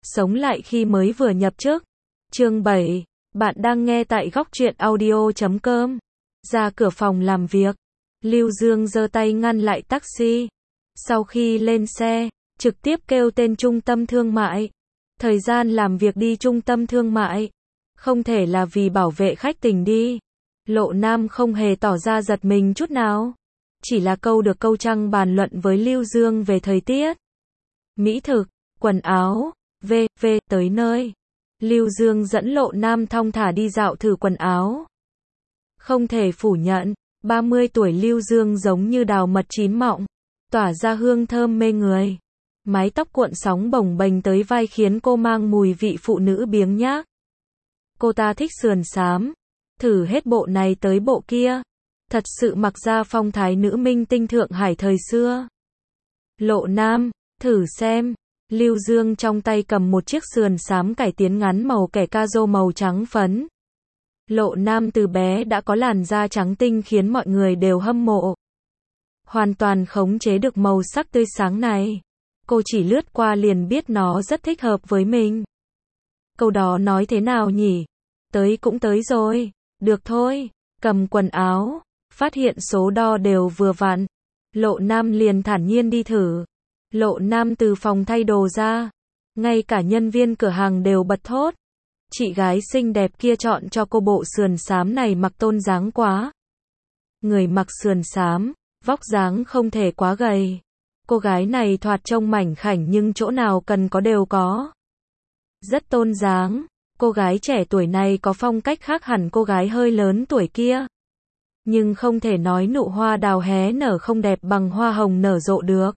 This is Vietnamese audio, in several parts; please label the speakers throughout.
Speaker 1: Sống lại khi mới vừa nhập chức. Chương 7. Bạn đang nghe tại góc truyện audio.com. Ra cửa phòng làm việc. Lưu Dương giơ tay ngăn lại taxi. Sau khi lên xe, trực tiếp kêu tên trung tâm thương mại. Thời gian làm việc đi trung tâm thương mại. Không thể là vì bảo vệ khách tình đi. Lộ Nam không hề tỏ ra giật mình chút nào. Chỉ là câu được câu trăng bàn luận với Lưu Dương về thời tiết, mỹ thực, quần áo, tới nơi. Lưu Dương dẫn Lộ Nam thong thả đi dạo thử quần áo. Không thể phủ nhận, 30 tuổi Lưu Dương giống như đào mật chín mọng, tỏa ra hương thơm mê người. Mái tóc cuộn sóng bồng bềnh tới vai khiến cô mang mùi vị phụ nữ biếng nhác. Cô ta thích sườn xám, thử hết bộ này tới bộ kia. Thật sự mặc ra phong thái nữ minh tinh thượng hải thời xưa. Lộ Nam, thử xem. Lưu Dương trong tay cầm một chiếc sườn xám cải tiến ngắn màu kẻ ca màu trắng phấn. Lộ Nam từ bé đã có làn da trắng tinh khiến mọi người đều hâm mộ. Hoàn toàn khống chế được màu sắc tươi sáng này. Cô chỉ lướt qua liền biết nó rất thích hợp với mình. Câu đó nói thế nào nhỉ? Tới cũng tới rồi. Được thôi. Cầm quần áo. Phát hiện số đo đều vừa vặn. Lộ Nam liền thản nhiên đi thử. Lộ Nam từ phòng thay đồ ra. Ngay cả nhân viên cửa hàng đều bật thốt. Chị gái xinh đẹp kia chọn cho cô bộ sườn xám này mặc tôn dáng quá. Người mặc sườn xám, vóc dáng không thể quá gầy. Cô gái này thoạt trông mảnh khảnh nhưng chỗ nào cần có đều có. Rất tôn dáng. Cô gái trẻ tuổi này có phong cách khác hẳn cô gái hơi lớn tuổi kia. Nhưng không thể nói nụ hoa đào hé nở không đẹp bằng hoa hồng nở rộ được.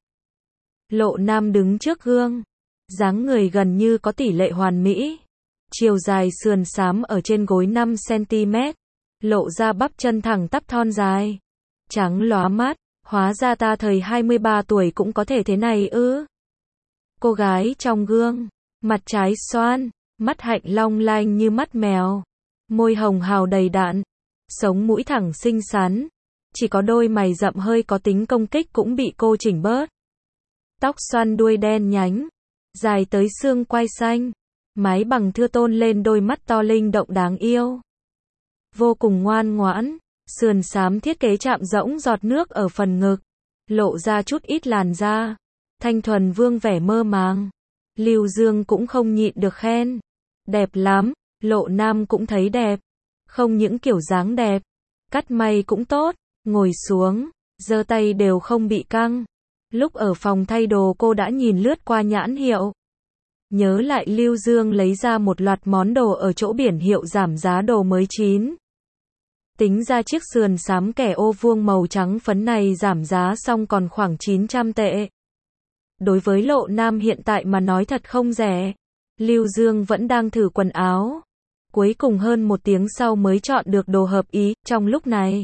Speaker 1: Lộ Nam đứng trước gương. Dáng người gần như có tỷ lệ hoàn mỹ. Chiều dài sườn xám ở trên gối 5cm. Lộ ra bắp chân thẳng tắp thon dài. Trắng lóa mắt. Hóa ra ta thời 23 tuổi cũng có thể thế này ư. Cô gái trong gương. Mặt trái xoan. Mắt hạnh long lanh như mắt mèo. Môi hồng hào đầy đặn. Sống mũi thẳng xinh xắn. Chỉ có đôi mày rậm hơi có tính công kích cũng bị cô chỉnh bớt. Tóc xoăn đuôi đen nhánh. Dài tới xương quai xanh. Mái bằng thưa tôn lên đôi mắt to linh động đáng yêu. Vô cùng ngoan ngoãn. Sườn xám thiết kế chạm rỗng giọt nước ở phần ngực. Lộ ra chút ít làn da. Thanh thuần vương vẻ mơ màng. Lưu Dương cũng không nhịn được khen. Đẹp lắm. Lộ Nam cũng thấy đẹp. Không những kiểu dáng đẹp. Cắt may cũng tốt. Ngồi xuống. Giơ tay đều không bị căng. Lúc ở phòng thay đồ cô đã nhìn lướt qua nhãn hiệu. Nhớ lại Lưu Dương lấy ra một loạt món đồ ở chỗ biển hiệu giảm giá đồ mới chín. Tính ra chiếc sườn xám kẻ ô vuông màu trắng phấn này giảm giá xong còn khoảng 900 tệ. Đối với Lộ Nam hiện tại mà nói thật không rẻ. Lưu Dương vẫn đang thử quần áo. Cuối cùng hơn 1 tiếng sau mới chọn được đồ hợp ý. Trong lúc này,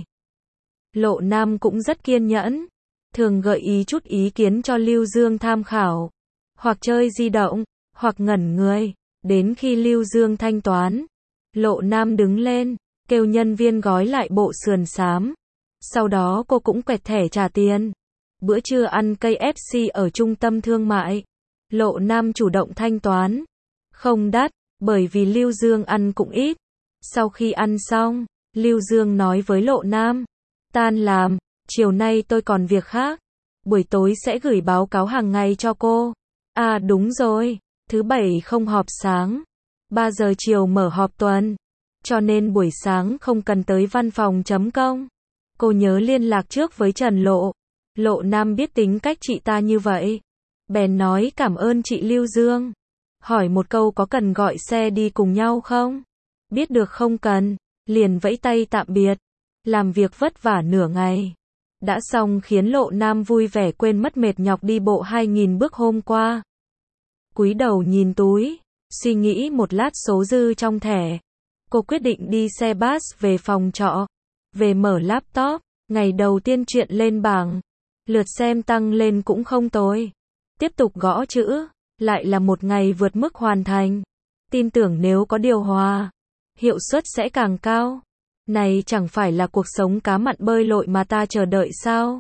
Speaker 1: Lộ Nam cũng rất kiên nhẫn. Thường gợi ý chút ý kiến cho Lưu Dương tham khảo. Hoặc chơi di động, hoặc ngẩn người. Đến khi Lưu Dương thanh toán, Lộ Nam đứng lên, kêu nhân viên gói lại bộ sườn xám. Sau đó cô cũng quẹt thẻ trả tiền. Bữa trưa ăn KFC ở trung tâm thương mại. Lộ Nam chủ động thanh toán. Không đắt, bởi vì Lưu Dương ăn cũng ít. Sau khi ăn xong, Lưu Dương nói với Lộ Nam. Tan làm, chiều nay tôi còn việc khác. Buổi tối sẽ gửi báo cáo hàng ngày cho cô. À đúng rồi, thứ Bảy không họp sáng. 3 giờ chiều mở họp tuần. Cho nên buổi sáng không cần tới văn phòng.com. Cô nhớ liên lạc trước với Trần Lộ. Lộ Nam biết tính cách chị ta như vậy. Bèn nói cảm ơn chị Lưu Dương. Hỏi một câu có cần gọi xe đi cùng nhau không? Biết được không cần. Liền vẫy tay tạm biệt. Làm việc vất vả nửa ngày. Đã xong khiến Lộ Nam vui vẻ quên mất mệt nhọc đi bộ 2.000 bước hôm qua. Cúi đầu nhìn túi. Suy nghĩ một lát số dư trong thẻ. Cô quyết định đi xe bus về phòng trọ. Về mở laptop. Ngày đầu tiên chuyện lên bảng. Lượt xem tăng lên cũng không tồi. Tiếp tục gõ chữ. Lại là một ngày vượt mức hoàn thành. Tin tưởng nếu có điều hòa, hiệu suất sẽ càng cao. Này chẳng phải là cuộc sống cá mặn bơi lội mà ta chờ đợi sao?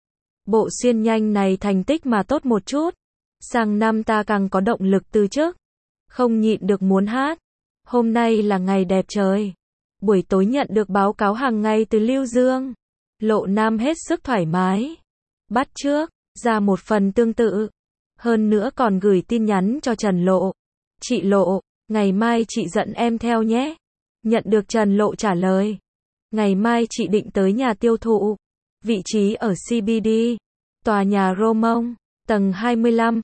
Speaker 1: Bộ xuyên nhanh này thành tích mà tốt một chút. Sang năm ta càng có động lực từ chức. không nhịn được muốn hát. Hôm nay là ngày đẹp trời. Buổi tối nhận được báo cáo hàng ngày từ Lưu Dương. Lộ Nam hết sức thoải mái. Bắt chước, ra một phần tương tự. Hơn nữa còn gửi tin nhắn cho Trần Lộ. Chị Lộ, ngày mai chị dẫn em theo nhé. Nhận được Trần Lộ trả lời. Ngày mai chị định tới nhà tiêu thụ. Vị trí ở CBD. Tòa nhà Romong, tầng 25,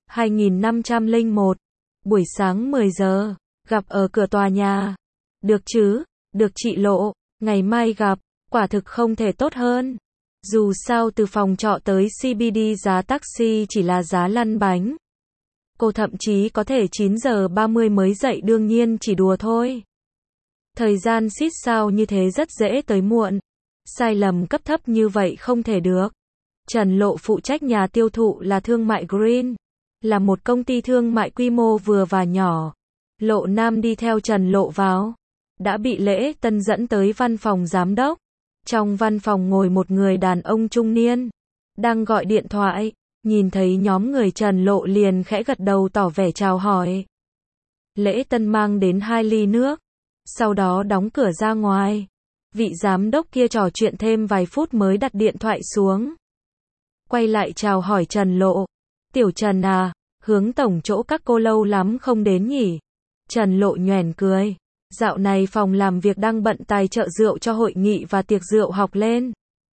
Speaker 1: 2501. Buổi sáng 10 giờ, gặp ở cửa tòa nhà. Được chứ, được chị Lộ, ngày mai gặp, quả thực không thể tốt hơn. Dù sao từ phòng trọ tới CBD giá taxi chỉ là giá lăn bánh. Cô thậm chí có thể 9 giờ 30 mới dậy, đương nhiên chỉ đùa thôi. Thời gian xít sao như thế rất dễ tới muộn. Sai lầm cấp thấp như vậy không thể được. Trần Lộ phụ trách nhà tiêu thụ là thương mại Green, là một công ty thương mại quy mô vừa và nhỏ. Lộ Nam đi theo Trần Lộ vào, đã bị Lễ Tân dẫn tới văn phòng giám đốc. Trong văn phòng ngồi một người đàn ông trung niên, đang gọi điện thoại, nhìn thấy nhóm người Trần Lộ liền khẽ gật đầu tỏ vẻ chào hỏi. Lễ Tân mang đến 2 ly nước, sau đó đóng cửa ra ngoài. Vị giám đốc kia trò chuyện thêm vài phút mới đặt điện thoại xuống. Quay lại chào hỏi Trần Lộ. Tiểu Trần à, Hướng tổng chỗ các cô lâu lắm không đến nhỉ? Trần Lộ nhoẻn cười. Dạo này phòng làm việc đang bận tài trợ rượu cho hội nghị và tiệc rượu học lên.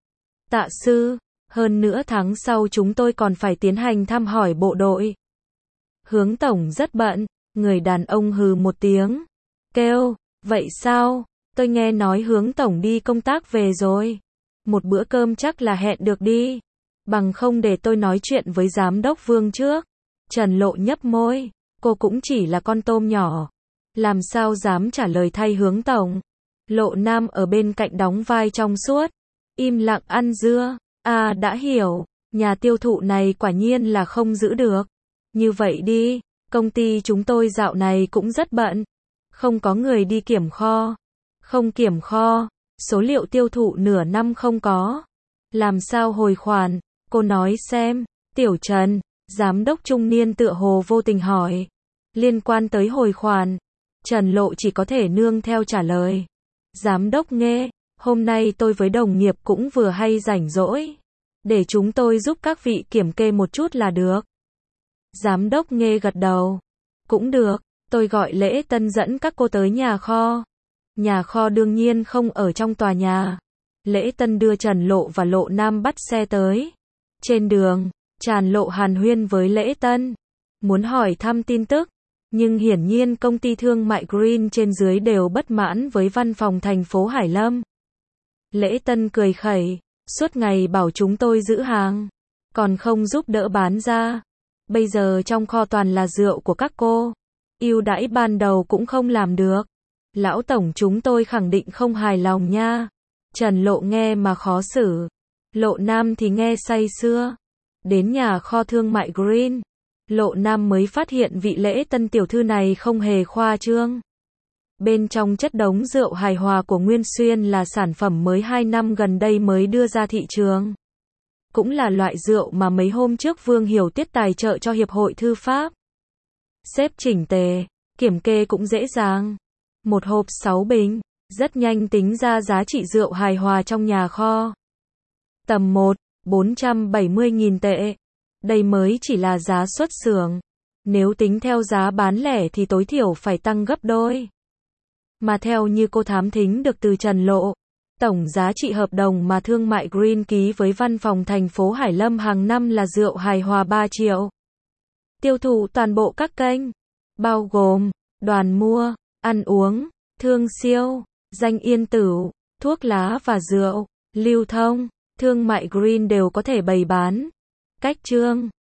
Speaker 1: Tạ sư, hơn nữa tháng sau chúng tôi còn phải tiến hành thăm hỏi bộ đội. Hướng tổng rất bận, người đàn ông hừ một tiếng. Kêu, vậy sao? Tôi nghe nói Hướng tổng đi công tác về rồi. Một bữa cơm chắc là hẹn được đi. Bằng không để tôi nói chuyện với giám đốc Vương trước. Trần Lộ nhấp môi, cô cũng chỉ là con tôm nhỏ. Làm sao dám trả lời thay Hướng tổng. Lộ Nam ở bên cạnh đóng vai trong suốt. Im lặng ăn dưa. À đã hiểu, nhà tiêu thụ này quả nhiên là không giữ được. Như vậy đi, công ty chúng tôi dạo này cũng rất bận. Không có người đi kiểm kho. Không kiểm kho, số liệu tiêu thụ nửa năm không có. Làm sao hồi khoản, cô nói xem. Tiểu Trần, giám đốc trung niên tựa hồ vô tình hỏi. Liên quan tới hồi khoản, Trần Lộ chỉ có thể nương theo trả lời. Giám đốc nghe, hôm nay tôi với đồng nghiệp cũng vừa hay rảnh rỗi. Để chúng tôi giúp các vị kiểm kê một chút là được. Giám đốc nghe gật đầu. Cũng được, tôi gọi Lễ Tân dẫn các cô tới nhà kho. Nhà kho đương nhiên không ở trong tòa nhà. Lễ Tân đưa Trần Lộ và Lộ Nam bắt xe tới. Trên đường, Trần Lộ hàn huyên với Lễ Tân. Muốn hỏi thăm tin tức. Nhưng hiển nhiên công ty thương mại Green trên dưới đều bất mãn với văn phòng thành phố Hải Lâm. Lễ Tân cười khẩy. Suốt ngày bảo chúng tôi giữ hàng. Còn không giúp đỡ bán ra. Bây giờ trong kho toàn là rượu của các cô. Ưu đãi ban đầu cũng không làm được. Lão tổng chúng tôi khẳng định không hài lòng nha. Trần Lộ nghe mà khó xử. Lộ Nam thì nghe say sưa. Đến nhà kho thương mại Green, Lộ Nam mới phát hiện vị Lễ Tân tiểu thư này không hề khoa trương. Bên trong chất đống rượu hài hòa của Nguyên Xuyên là sản phẩm mới 2 năm gần đây mới đưa ra thị trường. Cũng là loại rượu mà mấy hôm trước Vương Hiểu Tiết tài trợ cho Hiệp hội Thư pháp. Xếp chỉnh tề, kiểm kê cũng dễ dàng. Một hộp 6 bình, rất nhanh tính ra giá trị rượu hài hòa trong nhà kho. Tầm 1, 470.000 tệ. Đây mới chỉ là giá xuất xưởng. Nếu tính theo giá bán lẻ thì tối thiểu phải tăng gấp đôi. Mà theo như cô thám thính được từ Trần Lộ, tổng giá trị hợp đồng mà thương mại Green ký với văn phòng thành phố Hải Lâm hàng năm là rượu hài hòa 3 triệu. Tiêu thụ toàn bộ các kênh, bao gồm đoàn mua, ăn uống, thương siêu, danh yên tử, thuốc lá và rượu, lưu thông, thương mại Green đều có thể bày bán. Cách chương